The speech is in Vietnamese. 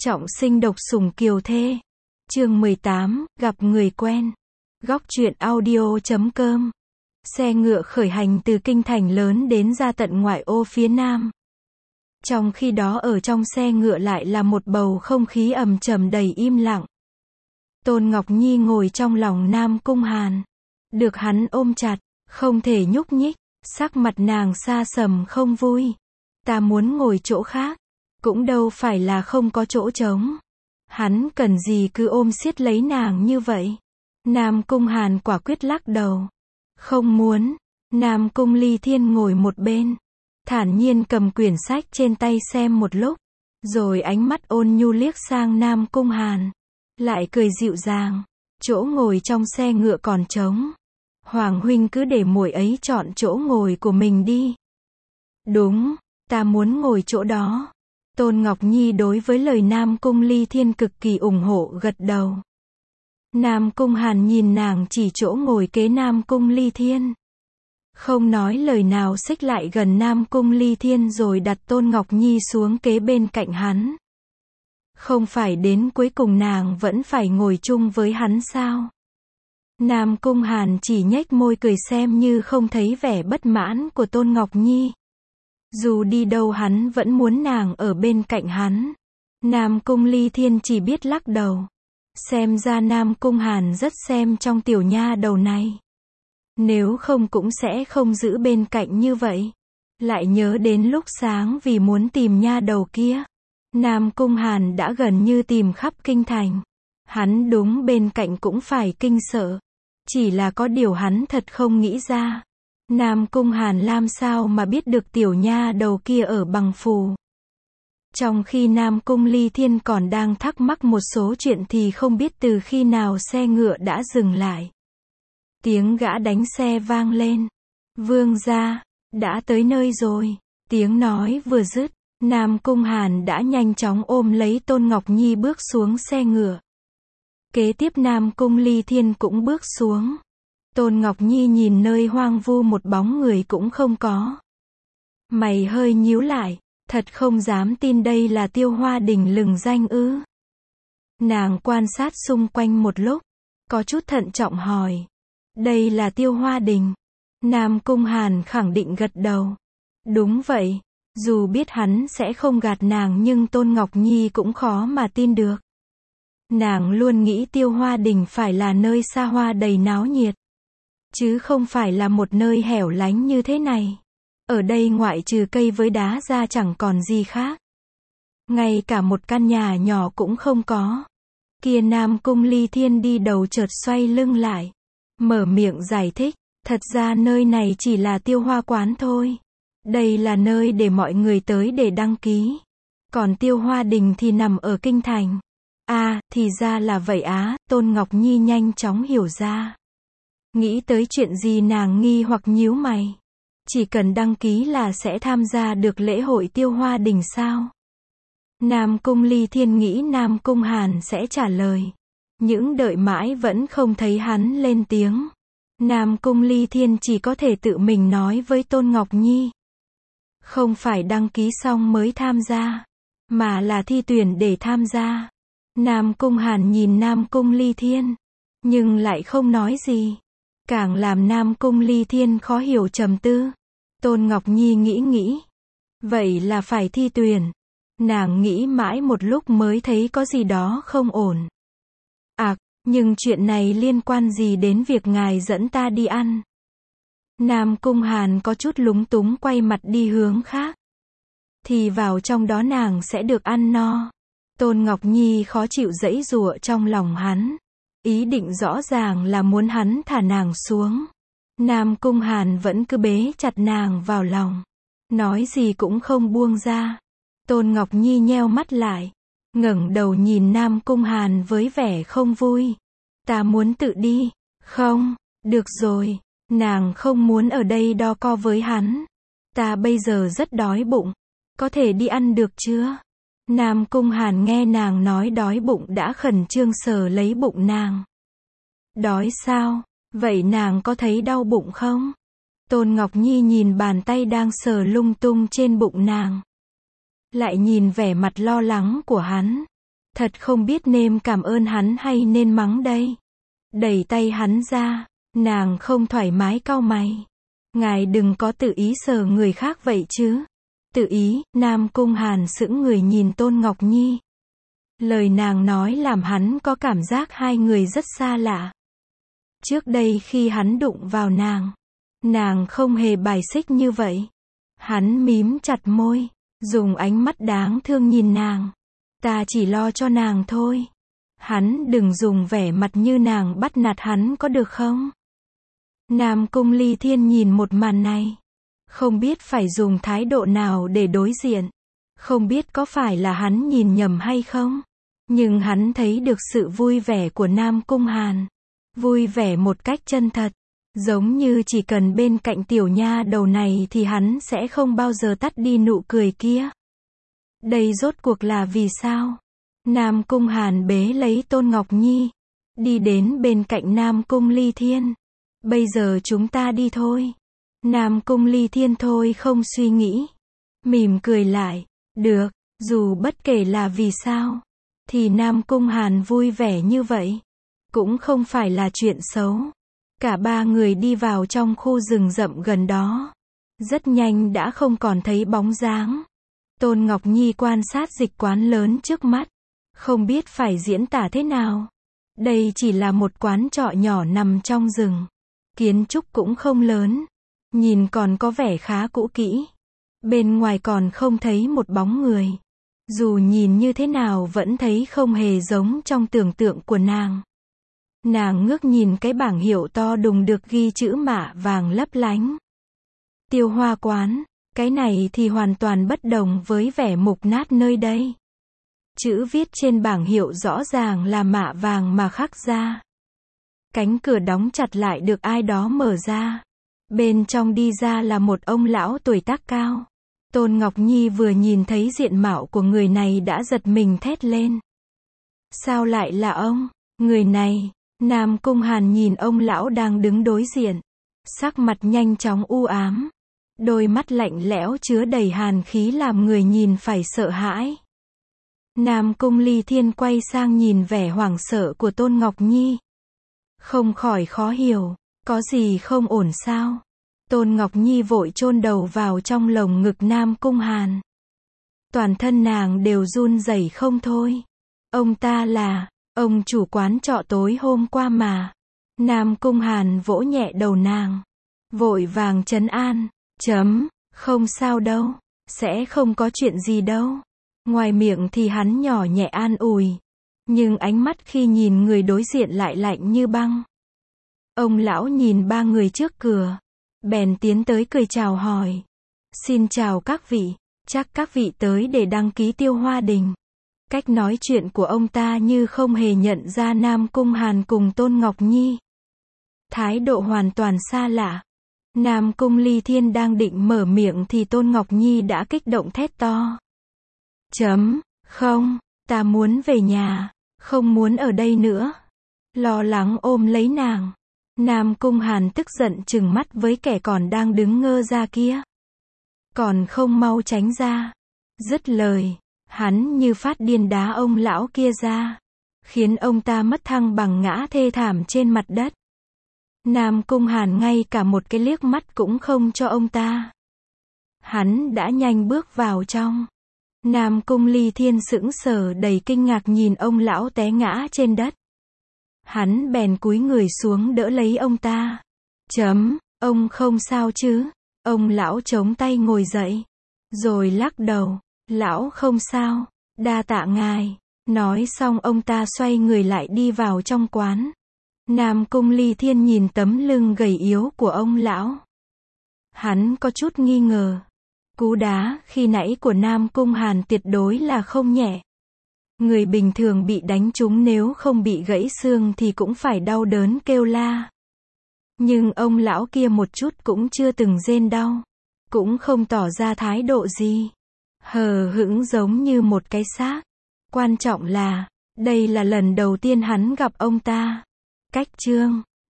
Trọng sinh độc sủng kiều thê. Chương 18, gặp người quen. Góc truyện audio.com. Xe ngựa khởi hành từ kinh thành lớn đến ra tận ngoại ô phía nam. Trong khi đó ở trong xe ngựa lại là một bầu không khí ầm trầm đầy im lặng. Tôn Ngọc Nhi ngồi trong lòng Nam Cung Hàn. Được hắn ôm chặt, không thể nhúc nhích, sắc mặt nàng xa sầm không vui. Ta muốn ngồi chỗ khác, cũng đâu phải là không có chỗ trống. Hắn cần gì cứ ôm siết lấy nàng như vậy. Nam Cung Hàn quả quyết lắc đầu. Không muốn. Nam Cung Ly Thiên ngồi một bên, thản nhiên cầm quyển sách trên tay xem một lúc, rồi ánh mắt ôn nhu liếc sang Nam Cung Hàn, lại cười dịu dàng. Chỗ ngồi trong xe ngựa còn trống. Hoàng huynh cứ để muội ấy chọn chỗ ngồi của mình đi. Đúng, ta muốn ngồi chỗ đó. Tôn Ngọc Nhi đối với lời Nam Cung Ly Thiên cực kỳ ủng hộ, gật đầu. Nam Cung Hàn nhìn nàng chỉ chỗ ngồi kế Nam Cung Ly Thiên, không nói lời nào xích lại gần Nam Cung Ly Thiên rồi đặt Tôn Ngọc Nhi xuống kế bên cạnh hắn. Không phải đến cuối cùng nàng vẫn phải ngồi chung với hắn sao? Nam Cung Hàn chỉ nhếch môi cười xem như không thấy vẻ bất mãn của Tôn Ngọc Nhi. Dù đi đâu hắn vẫn muốn nàng ở bên cạnh hắn. Nam Cung Ly Thiên chỉ biết lắc đầu. Xem ra Nam Cung Hàn rất xem trong tiểu nha đầu này. Nếu không cũng sẽ không giữ bên cạnh như vậy. Lại nhớ đến lúc sáng vì muốn tìm nha đầu kia, Nam Cung Hàn đã gần như tìm khắp kinh thành. Hắn đúng bên cạnh cũng phải kinh sợ. Chỉ là có điều hắn thật không nghĩ ra. Nam Cung Hàn làm sao mà biết được tiểu nha đầu kia ở Bằng Phù. Trong khi Nam Cung Ly Thiên còn đang thắc mắc một số chuyện thì không biết từ khi nào xe ngựa đã dừng lại. Tiếng gã đánh xe vang lên. Vương gia, đã tới nơi rồi. Tiếng nói vừa dứt, Nam Cung Hàn đã nhanh chóng ôm lấy Tôn Ngọc Nhi bước xuống xe ngựa. Kế tiếp Nam Cung Ly Thiên cũng bước xuống. Tôn Ngọc Nhi nhìn nơi hoang vu một bóng người cũng không có. Mày hơi nhíu lại, thật không dám tin đây là Tiêu Hoa Đình lừng danh ư? Nàng quan sát xung quanh một lúc, có chút thận trọng hỏi. Đây là Tiêu Hoa Đình. Nam Cung Hàn khẳng định gật đầu. Đúng vậy, dù biết hắn sẽ không gạt nàng nhưng Tôn Ngọc Nhi cũng khó mà tin được. Nàng luôn nghĩ Tiêu Hoa Đình phải là nơi xa hoa đầy náo nhiệt, chứ không phải là một nơi hẻo lánh như thế này. Ở đây ngoại trừ cây với đá ra chẳng còn gì khác. Ngay cả một căn nhà nhỏ cũng không có. Kia Nam Cung Ly Thiên đi đầu chợt xoay lưng lại, mở miệng giải thích. Thật ra nơi này chỉ là Tiêu Hoa quán thôi. Đây là nơi để mọi người tới để đăng ký. Còn Tiêu Hoa Đình thì nằm ở kinh thành. À, thì ra là vậy á. Tôn Ngọc Nhi nhanh chóng hiểu ra. Nghĩ tới chuyện gì nàng nghi hoặc nhíu mày. Chỉ cần đăng ký là sẽ tham gia được lễ hội Tiêu Hoa Đình sao? Nam Cung Ly Thiên nghĩ Nam Cung Hàn sẽ trả lời. Nhưng đợi mãi vẫn không thấy hắn lên tiếng. Nam Cung Ly Thiên chỉ có thể tự mình nói với Tôn Ngọc Nhi. Không phải đăng ký xong mới tham gia, mà là thi tuyển để tham gia. Nam Cung Hàn nhìn Nam Cung Ly Thiên, nhưng lại không nói gì. Càng làm Nam Cung Ly Thiên khó hiểu trầm tư. Tôn Ngọc Nhi nghĩ. Vậy là phải thi tuyển. Nàng nghĩ mãi một lúc mới thấy có gì đó không ổn. À, nhưng chuyện này liên quan gì đến việc ngài dẫn ta đi ăn? Nam Cung Hàn có chút lúng túng quay mặt đi hướng khác. Thì vào trong đó nàng sẽ được ăn no. Tôn Ngọc Nhi khó chịu giãy giụa trong lòng hắn. Ý định rõ ràng là muốn hắn thả nàng xuống. Nam Cung Hàn vẫn cứ bế chặt nàng vào lòng, nói gì cũng không buông ra. Tôn Ngọc Nhi nheo mắt lại, ngẩng đầu nhìn Nam Cung Hàn với vẻ không vui. Ta muốn tự đi. Không, được rồi, nàng không muốn ở đây đo co với hắn. Ta bây giờ rất đói bụng, có thể đi ăn được chưa? Nam Cung Hàn nghe nàng nói đói bụng đã khẩn trương sờ lấy bụng nàng. Đói sao? Vậy nàng có thấy đau bụng không? Tôn Ngọc Nhi nhìn bàn tay đang sờ lung tung trên bụng nàng, lại nhìn vẻ mặt lo lắng của hắn. Thật không biết nên cảm ơn hắn hay nên mắng đây. Đẩy tay hắn ra, nàng không thoải mái cau mày. Ngài đừng có tự ý sờ người khác vậy chứ. Tự ý, Nam Cung Hàn sững người nhìn Tôn Ngọc Nhi. Lời nàng nói làm hắn có cảm giác hai người rất xa lạ. Trước đây khi hắn đụng vào nàng không hề bài xích như vậy. Hắn mím chặt môi, dùng ánh mắt đáng thương nhìn nàng. Ta chỉ lo cho nàng thôi. Hắn đừng dùng vẻ mặt như nàng bắt nạt hắn có được không? Nam Cung Ly Thiên nhìn một màn này. Không biết phải dùng thái độ nào để đối diện. Không biết có phải là hắn nhìn nhầm hay không? Nhưng hắn thấy được sự vui vẻ của Nam Cung Hàn. Vui vẻ một cách chân thật. Giống như chỉ cần bên cạnh tiểu nha đầu này thì hắn sẽ không bao giờ tắt đi nụ cười kia. Đây rốt cuộc là vì sao? Nam Cung Hàn bế lấy Tôn Ngọc Nhi. Đi đến bên cạnh Nam Cung Ly Thiên. Bây giờ chúng ta đi thôi. Nam Cung Ly Thiên thôi không suy nghĩ. Mỉm cười lại. Được, dù bất kể là vì sao. Thì Nam Cung Hàn vui vẻ như vậy. Cũng không phải là chuyện xấu. Cả ba người đi vào trong khu rừng rậm gần đó. Rất nhanh đã không còn thấy bóng dáng. Tôn Ngọc Nhi quan sát dịch quán lớn trước mắt. Không biết phải diễn tả thế nào. Đây chỉ là một quán trọ nhỏ nằm trong rừng. Kiến trúc cũng không lớn. Nhìn còn có vẻ khá cũ kỹ. Bên ngoài còn không thấy một bóng người. Dù nhìn như thế nào vẫn thấy không hề giống trong tưởng tượng của nàng. Nàng ngước nhìn cái bảng hiệu to đùng được ghi chữ mạ vàng lấp lánh. Tiêu Hoa quán. Cái này thì hoàn toàn bất đồng với vẻ mục nát nơi đây. Chữ viết trên bảng hiệu rõ ràng là mạ vàng mà khắc ra. Cánh cửa đóng chặt lại được ai đó mở ra. Bên trong đi ra là một ông lão tuổi tác cao. Tôn Ngọc Nhi vừa nhìn thấy diện mạo của người này đã giật mình thét lên. Sao lại là ông? Người này. Nam Cung Hàn nhìn ông lão đang đứng đối diện. Sắc mặt nhanh chóng u ám. Đôi mắt lạnh lẽo chứa đầy hàn khí làm người nhìn phải sợ hãi. Nam Cung Ly Thiên quay sang nhìn vẻ hoảng sợ của Tôn Ngọc Nhi. Không khỏi khó hiểu. Có gì không ổn sao? Tôn Ngọc Nhi vội chôn đầu vào trong lồng ngực Nam Cung Hàn. Toàn thân nàng đều run rẩy không thôi. Ông ta là ông chủ quán trọ tối hôm qua mà. Nam Cung Hàn vỗ nhẹ đầu nàng. Vội vàng trấn an. Không sao đâu. Sẽ không có chuyện gì đâu. Ngoài miệng thì hắn nhỏ nhẹ an ủi. Nhưng ánh mắt khi nhìn người đối diện lại lạnh như băng. Ông lão nhìn ba người trước cửa. Bèn tiến tới cười chào hỏi. Xin chào các vị. Chắc các vị tới để đăng ký Tiêu Hoa Đình. Cách nói chuyện của ông ta như không hề nhận ra Nam Cung Hàn cùng Tôn Ngọc Nhi. Thái độ hoàn toàn xa lạ. Nam Cung Ly Thiên đang định mở miệng thì Tôn Ngọc Nhi đã kích động thét to. Không, ta muốn về nhà. Không muốn ở đây nữa. Lo lắng ôm lấy nàng. Nam Cung Hàn tức giận trừng mắt với kẻ còn đang đứng ngơ ra kia. Còn không mau tránh ra. Dứt lời, hắn như phát điên đá ông lão kia ra. Khiến ông ta mất thăng bằng ngã thê thảm trên mặt đất. Nam Cung Hàn ngay cả một cái liếc mắt cũng không cho ông ta. Hắn đã nhanh bước vào trong. Nam Cung Ly Thiên sững sờ đầy kinh ngạc nhìn ông lão té ngã trên đất. Hắn bèn cúi người xuống đỡ lấy ông ta. Ông không sao chứ? Ông lão chống tay ngồi dậy. Rồi lắc đầu. Lão không sao. Đa tạ ngài. Nói xong ông ta xoay người lại đi vào trong quán. Nam Cung Ly Thiên nhìn tấm lưng gầy yếu của ông lão. Hắn có chút nghi ngờ. Cú đá khi nãy của Nam Cung Hàn tuyệt đối là không nhẹ. Người bình thường bị đánh trúng nếu không bị gãy xương thì cũng phải đau đớn kêu la. Nhưng ông lão kia một chút cũng chưa từng rên đau. Cũng không tỏ ra thái độ gì. Hờ hững giống như một cái xác. Quan trọng là, đây là lần đầu tiên hắn gặp ông ta. Cách chương